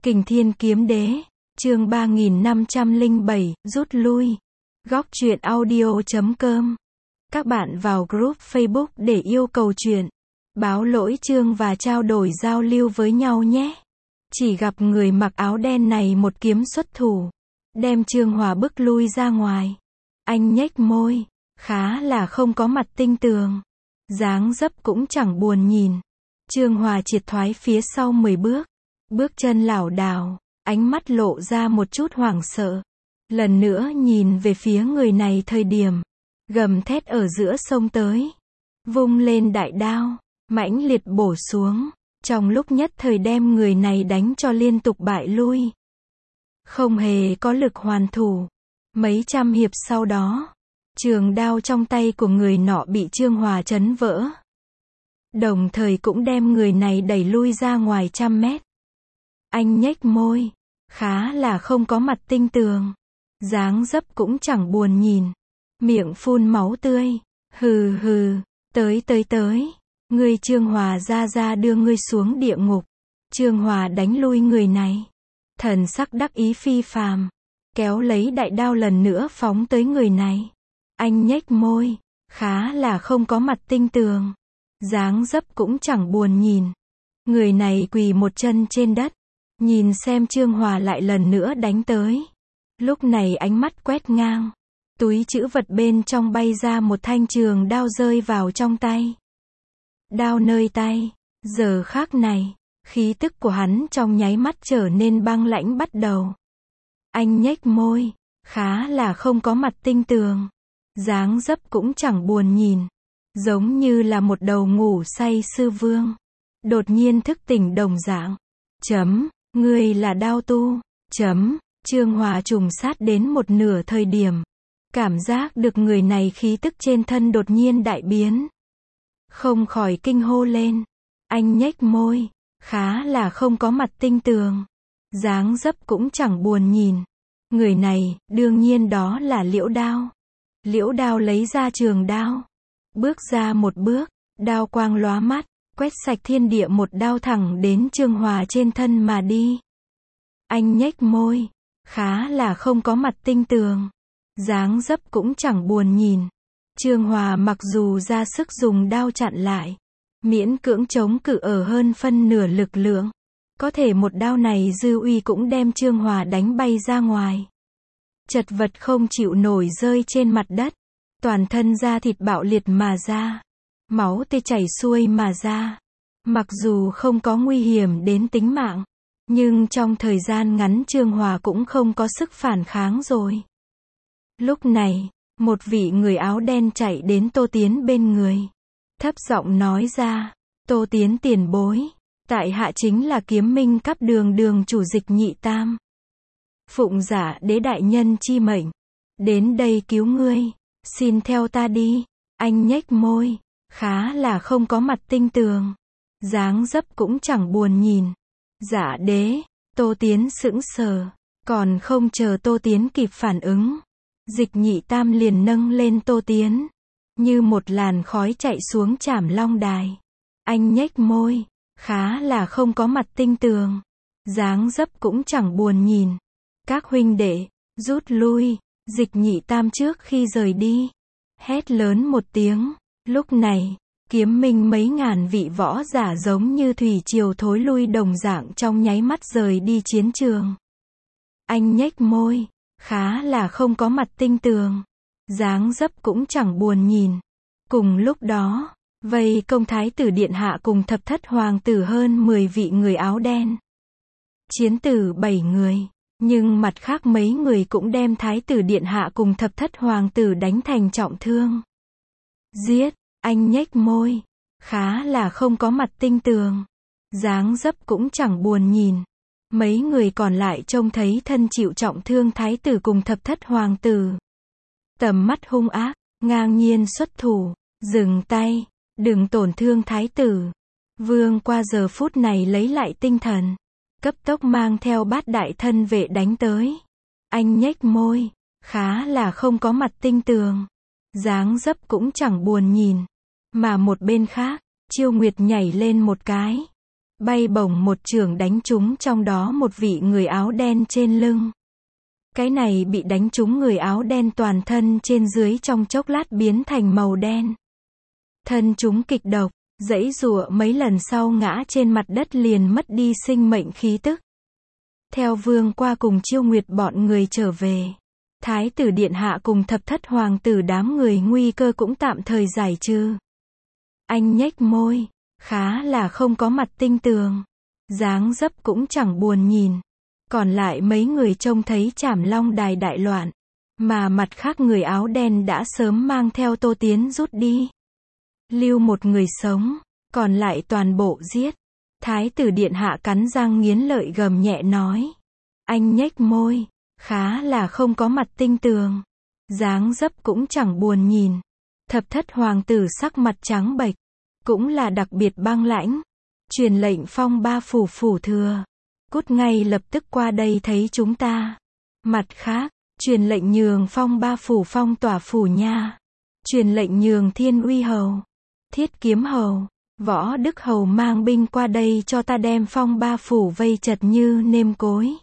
Kình Thiên Kiếm Đế, chương 3507, rút lui. Góc truyện audio.com. Các bạn vào group Facebook để yêu cầu truyện, báo lỗi chương và trao đổi giao lưu với nhau nhé. Chỉ gặp người mặc áo đen này một kiếm xuất thủ, đem Trương Hòa bức lui ra ngoài. Anh nhếch môi, khá là không có mặt tinh tường, dáng dấp cũng chẳng buồn nhìn. Trương Hòa triệt thoái phía sau 10 bước, bước chân lảo đảo, ánh mắt lộ ra một chút hoảng sợ. Lần nữa nhìn về phía người này thời điểm, gầm thét ở giữa sông tới, vung lên đại đao, mãnh liệt bổ xuống, trong lúc nhất thời đem người này đánh cho liên tục bại lui. Không hề có lực hoàn thủ. Mấy trăm hiệp sau đó, trường đao trong tay của người nọ bị Trương Hòa chấn vỡ, đồng thời cũng đem người này đẩy lui ra ngoài trăm mét. Anh nhếch môi, khá là không có mặt tinh tường, dáng dấp cũng chẳng buồn nhìn, miệng phun máu tươi, hừ hừ, tới, ngươi Trương Hòa ra đưa ngươi xuống địa ngục. Trương Hòa đánh lui người này, thần sắc đắc ý phi phàm, kéo lấy đại đao lần nữa phóng tới người này. Anh nhếch môi, khá là không có mặt tinh tường, dáng dấp cũng chẳng buồn nhìn. Người này quỳ một chân trên đất, nhìn xem Trương Hòa lại lần nữa đánh tới. Lúc này ánh mắt quét ngang, túi trữ vật bên trong bay ra một thanh trường đao rơi vào trong tay. Đao nơi tay, giờ khắc này, khí tức của hắn trong nháy mắt trở nên băng lãnh bắt đầu. Anh nhếch môi, khá là không có mặt tinh tường, dáng dấp cũng chẳng buồn nhìn, giống như là một đầu ngủ say sư vương, đột nhiên thức tỉnh đồng dạng. Ngươi là đao tu. Trương Hòa trùng sát đến một nửa thời điểm, cảm giác được người này khí tức trên thân đột nhiên đại biến, không khỏi kinh hô lên. Anh nhếch môi, khá là không có mặt tinh tường, dáng dấp cũng chẳng buồn nhìn. Người này, đương nhiên đó là Liễu Đao. Liễu Đao lấy ra trường đao, bước ra một bước, đao quang lóa mắt, quét sạch thiên địa, một đao thẳng đến Trương Hòa trên thân mà đi. Anh nhếch môi, khá là không có mặt tinh tường, dáng dấp cũng chẳng buồn nhìn. Trương Hòa mặc dù ra sức dùng đao chặn lại, miễn cưỡng chống cự ở hơn phân nửa lực lượng, có thể một đao này dư uy cũng đem Trương Hòa đánh bay ra ngoài. Chật vật không chịu nổi rơi trên mặt đất, toàn thân da thịt bạo liệt mà ra, máu tươi chảy xuôi mà ra. Mặc dù không có nguy hiểm đến tính mạng, nhưng trong thời gian ngắn Trương Hòa cũng không có sức phản kháng rồi. Lúc này, một vị người áo đen chạy đến Tô Tiến bên người, thấp giọng nói ra: Tô Tiến tiền bối, tại hạ chính là Kiếm Minh Cấp đường chủ Dịch Nhị Tam. Phụng giả đế đại nhân chi mệnh, đến đây cứu ngươi, xin theo ta đi. Anh nhếch môi, khá là không có mặt tinh tường, dáng dấp cũng chẳng buồn nhìn. Dạ đế. Tô Tiến sững sờ, còn không chờ Tô Tiến kịp phản ứng, Dịch Nhị Tam liền nâng lên Tô Tiến, như một làn khói chạy xuống Trảm Long Đài. Anh nhếch môi, khá là không có mặt tinh tường, dáng dấp cũng chẳng buồn nhìn. Các huynh đệ, rút lui. Dịch Nhị Tam trước khi rời đi, hét lớn một tiếng. Lúc này, Kiếm Minh mấy ngàn vị võ giả giống như thủy triều thối lui đồng dạng trong nháy mắt rời đi chiến trường. Anh nhếch môi, khá là không có mặt tinh tường, dáng dấp cũng chẳng buồn nhìn. Cùng lúc đó, vây công Thái tử điện hạ cùng thập thất hoàng tử hơn 10 vị người áo đen. Chiến tử 7 người, nhưng mặt khác mấy người cũng đem Thái tử điện hạ cùng thập thất hoàng tử đánh thành trọng thương. Giết. Anh nhếch môi, khá là không có mặt tinh tường, dáng dấp cũng chẳng buồn nhìn. Mấy người còn lại trông thấy thân chịu trọng thương thái tử cùng thập thất hoàng tử, tầm mắt hung ác, ngang nhiên xuất thủ. Dừng tay, đừng tổn thương thái tử. Vương qua giờ phút này lấy lại tinh thần, cấp tốc mang theo bát đại thân vệ đánh tới. Anh nhếch môi, khá là không có mặt tinh tường, dáng dấp cũng chẳng buồn nhìn. Mà một bên khác, Chiêu Nguyệt nhảy lên một cái, bay bổng một chưởng đánh trúng trong đó một vị người áo đen trên lưng. Cái này bị đánh trúng người áo đen toàn thân trên dưới trong chốc lát biến thành màu đen. Thân chúng kịch độc, giãy giụa mấy lần sau ngã trên mặt đất liền mất đi sinh mệnh khí tức. Theo Vương qua cùng Chiêu Nguyệt bọn người trở về, Thái tử điện hạ cùng thập thất hoàng tử đám người nguy cơ cũng tạm thời giải trừ. Anh nhếch môi, khá là không có mặt tinh tường, dáng dấp cũng chẳng buồn nhìn. Còn lại mấy người trông thấy Trảm Long Đài đại loạn, mà mặt khác người áo đen đã sớm mang theo Tô Tiến rút đi. Lưu một người sống, còn lại toàn bộ giết. Thái tử điện hạ cắn răng nghiến lợi gầm nhẹ nói. Anh nhếch môi, khá là không có mặt tinh tường, dáng dấp cũng chẳng buồn nhìn. Thập thất hoàng tử sắc mặt trắng bệch, cũng là đặc biệt băng lãnh, truyền lệnh Phong Ba phủ phủ thừa, cút ngay lập tức qua đây thấy chúng ta. Mặt khác, truyền lệnh nhường Phong Ba phủ phong tỏa phủ nha, truyền lệnh nhường Thiên Uy hầu, Thiết Kiếm hầu, Võ Đức hầu mang binh qua đây cho ta đem Phong Ba phủ vây chật như nêm cối.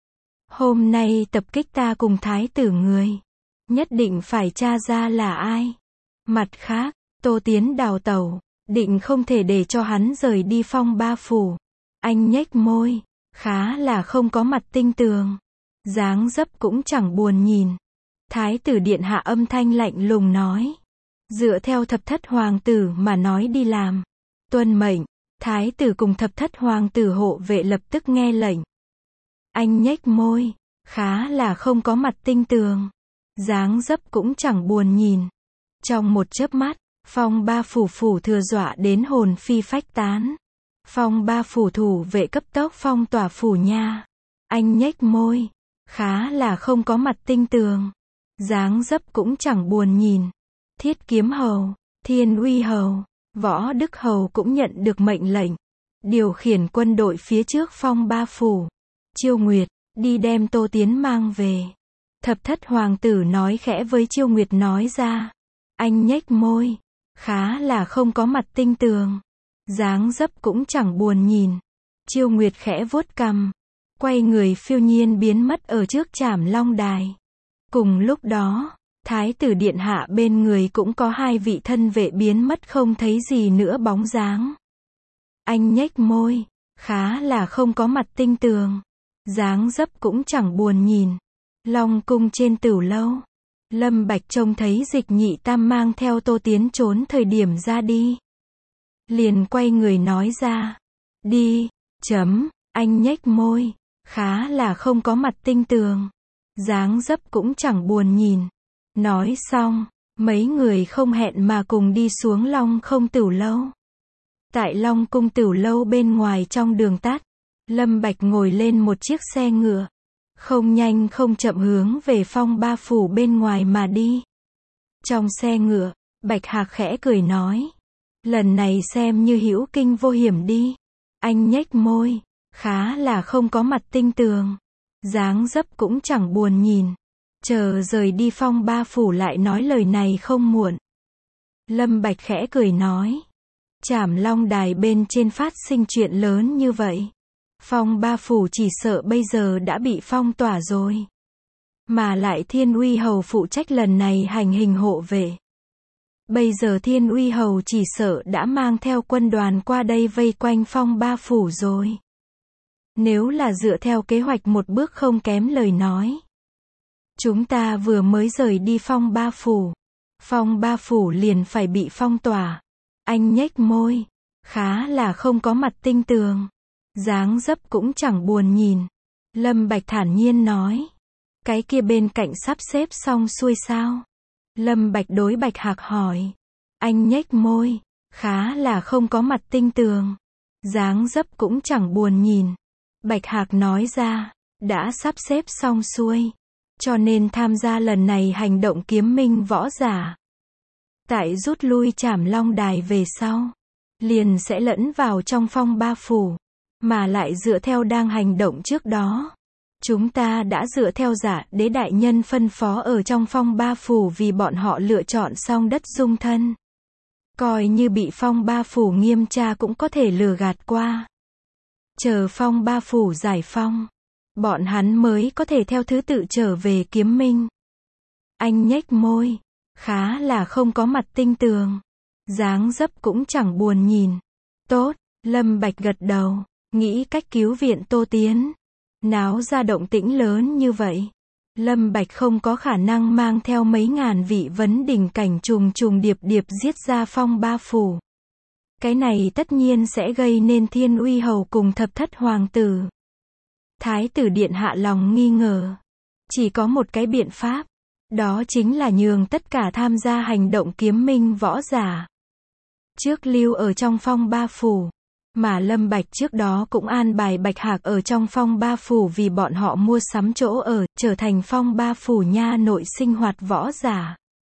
Hôm nay tập kích ta cùng thái tử người, nhất định phải tra ra là ai. Mặt khác, Tô Tiến đào tẩu, định không thể để cho hắn rời đi Phong Ba phủ. Anh nhếch môi, khá là không có mặt tinh tường, dáng dấp cũng chẳng buồn nhìn. Thái tử điện hạ âm thanh lạnh lùng nói. Dựa theo thập thất hoàng tử mà nói đi làm. Tuân mệnh, thái tử cùng thập thất hoàng tử hộ vệ lập tức nghe lệnh. Anh nhếch môi, khá là không có mặt tinh tường, dáng dấp cũng chẳng buồn nhìn. Trong một chớp mắt, Phong Ba phủ phủ thừa dọa đến hồn phi phách tán. Phong Ba phủ thủ vệ cấp tốc phong tỏa phủ nha. Anh nhếch môi, khá là không có mặt tinh tường, dáng dấp cũng chẳng buồn nhìn. Thiết Kiếm hầu, Thiên Uy hầu, Võ Đức hầu cũng nhận được mệnh lệnh, điều khiển quân đội phía trước Phong Ba phủ. Chiêu Nguyệt, đi đem Tô Tiến mang về. Thập thất hoàng tử nói khẽ với Chiêu Nguyệt nói ra. Anh nhếch môi, khá là không có mặt tinh tường, dáng dấp cũng chẳng buồn nhìn. Chiêu Nguyệt khẽ vuốt cằm, quay người phiêu nhiên biến mất ở trước Trảm Long Đài. Cùng lúc đó, thái tử điện hạ bên người cũng có hai vị thân vệ biến mất không thấy gì nữa bóng dáng. Anh nhếch môi, khá là không có mặt tinh tường, dáng dấp cũng chẳng buồn nhìn. Long cung trên Tửu lâu, Lâm Bạch trông thấy Dịch Nhị Tam mang theo Tô Tiến trốn thời điểm ra đi, liền quay người nói ra. Đi, anh nhếch môi, khá là không có mặt tinh tường, dáng dấp cũng chẳng buồn nhìn. Nói xong, mấy người không hẹn mà cùng đi xuống Long không Tửu lâu. Tại Long cung Tửu lâu bên ngoài trong đường tắt, Lâm Bạch ngồi lên một chiếc xe ngựa, không nhanh không chậm hướng về Phong Ba phủ bên ngoài mà đi. Trong xe ngựa, Bạch Hạc khẽ cười nói. Lần này xem như hữu kinh vô hiểm đi. Anh nhếch môi, khá là không có mặt tinh tường, dáng dấp cũng chẳng buồn nhìn. Chờ rời đi Phong Ba phủ lại nói lời này không muộn. Lâm Bạch khẽ cười nói. Trảm Long Đài bên trên phát sinh chuyện lớn như vậy, Phong Ba phủ chỉ sợ bây giờ đã bị phong tỏa rồi. Mà lại Thiên Uy hầu phụ trách lần này hành hình hộ vệ. Bây giờ Thiên Uy hầu chỉ sợ đã mang theo quân đoàn qua đây vây quanh Phong Ba phủ rồi. Nếu là dựa theo kế hoạch một bước không kém lời nói, chúng ta vừa mới rời đi Phong Ba phủ liền phải bị phong tỏa. Anh nhếch môi, khá là không có mặt tinh tường, dáng dấp cũng chẳng buồn nhìn. Lâm Bạch thản nhiên nói. Cái kia bên cạnh sắp xếp xong xuôi sao? Lâm Bạch đối Bạch Hạc hỏi. Anh nhếch môi, khá là không có mặt tinh tường, dáng dấp cũng chẳng buồn nhìn. Bạch Hạc nói ra, đã sắp xếp xong xuôi, cho nên tham gia lần này hành động kiếm minh võ giả. Tại rút lui Trảm Long Đài về sau, liền sẽ lẫn vào trong Phong Ba phủ, mà lại dựa theo đang hành động trước đó. Chúng ta đã dựa theo Giả Đế đại nhân phân phó ở trong Phong Ba phủ vì bọn họ lựa chọn xong đất dung thân. Coi như bị Phong Ba phủ nghiêm tra cũng có thể lừa gạt qua. chờ phong ba phủ giải phong, bọn hắn mới có thể theo thứ tự trở về Kiếm Minh. Anh nhếch môi, khá là không có mặt tinh tường, dáng dấp cũng chẳng buồn nhìn. Tốt, Lâm Bạch gật đầu, nghĩ cách cứu viện Tô Tiến. Náo ra động tĩnh lớn như vậy, Lâm Bạch không có khả năng mang theo mấy ngàn vị vấn đỉnh cảnh trùng trùng điệp điệp giết ra phong ba phủ. Cái này tất nhiên sẽ gây nên Thiên Uy Hầu cùng thập thất hoàng tử. Thái tử điện hạ lòng nghi ngờ. Chỉ có một cái biện pháp, đó chính là nhường tất cả tham gia hành động Kiếm Minh võ giả trước lưu ở trong phong ba phủ. Mà Lâm Bạch trước đó cũng an bài Bạch Hạc ở trong phong ba phủ vì bọn họ mua sắm chỗ ở, trở thành phong ba phủ nha nội sinh hoạt võ giả.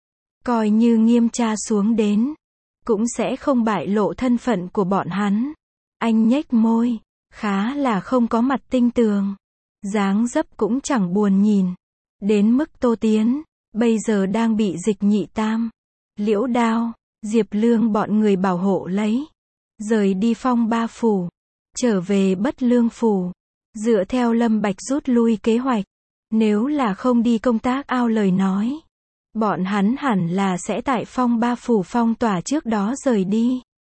Coi như nghiêm tra xuống đến, cũng sẽ không bại lộ thân phận của bọn hắn. Anh nhếch môi, khá là không có mặt tinh tường, dáng dấp cũng chẳng buồn nhìn. Đến mức Tô Tiến, bây giờ đang bị Dịch Nhị Tam, Liễu Đao, Diệp Lương bọn người bảo hộ lấy. Rời đi phong ba phủ, trở về Bất Lương phủ. Dựa theo Lâm Bạch rút lui kế hoạch, nếu là không đi công tác ao lời nói, bọn hắn hẳn là sẽ tại phong ba phủ phong tỏa trước đó rời đi.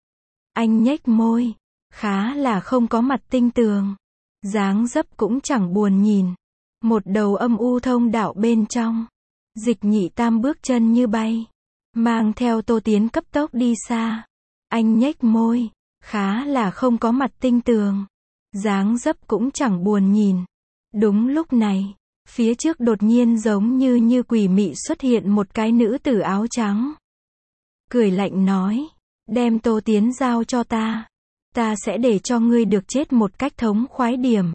Anh nhếch môi, khá là không có mặt tinh tường, dáng dấp cũng chẳng buồn nhìn. Một đầu âm u thông đạo bên trong, Dịch Nhị Tam bước chân như bay, mang theo Tô Tiến cấp tốc đi xa. Anh nhếch môi, khá là không có mặt tinh tường, dáng dấp cũng chẳng buồn nhìn. Đúng lúc này, phía trước đột nhiên giống như quỷ mị xuất hiện một cái nữ tử áo trắng. Cười lạnh nói, đem Tô Tiến giao cho ta sẽ để cho ngươi được chết một cách thống khoái điểm.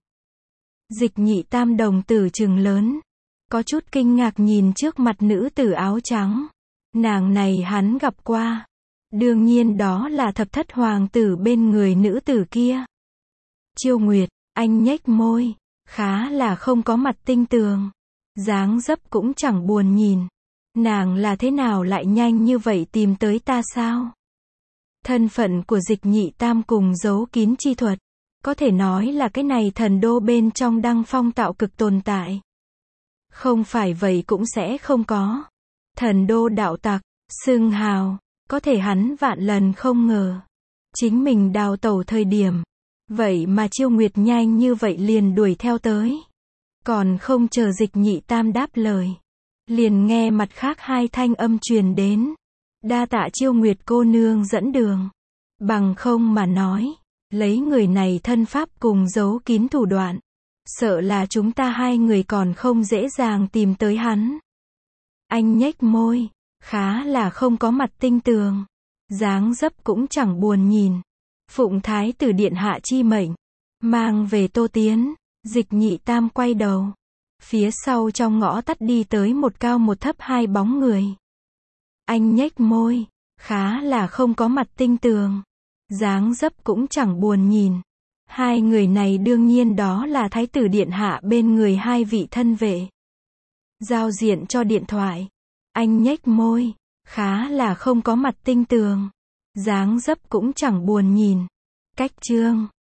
Dịch Nhị Tam đồng tử trừng lớn, có chút kinh ngạc nhìn trước mặt nữ tử áo trắng. Nàng này hắn gặp qua. Đương nhiên đó là thập thất hoàng tử bên người nữ tử kia. Chiêu Nguyệt, anh nhếch môi, khá là không có mặt tinh tường, dáng dấp cũng chẳng buồn nhìn. Nàng là thế nào lại nhanh như vậy tìm tới ta sao? Thân phận của Dịch Nhị Tam cùng giấu kín chi thuật, có thể nói là cái này thần đô bên trong Đăng Phong tạo cực tồn tại. Không phải vậy cũng sẽ không có. Thần đô đạo tặc, xưng hào, có thể hắn vạn lần không ngờ. Chính mình đào tẩu thời điểm, vậy mà Chiêu Nguyệt nhanh như vậy liền đuổi theo tới. Còn không chờ Dịch Nhị Tam đáp lời, liền nghe mặt khác hai thanh âm truyền đến. Đa tạ Chiêu Nguyệt cô nương dẫn đường. Bằng không mà nói, lấy người này thân pháp cùng giấu kín thủ đoạn, sợ là chúng ta hai người còn không dễ dàng tìm tới hắn. Anh nhếch môi, khá là không có mặt tinh tường, dáng dấp cũng chẳng buồn nhìn. Phụng Thái tử điện hạ chi mệnh, mang về Tô Tiến. Dịch Nhị Tam quay đầu, phía sau trong ngõ tắt đi tới một cao một thấp hai bóng người. Anh nhếch môi, khá là không có mặt tinh tường, dáng dấp cũng chẳng buồn nhìn. Hai người này đương nhiên đó là Thái tử điện hạ bên người hai vị thân vệ. Giao diện cho điện thoại. Anh nhếch môi, khá là không có mặt tinh tường, dáng dấp cũng chẳng buồn nhìn. Cách chương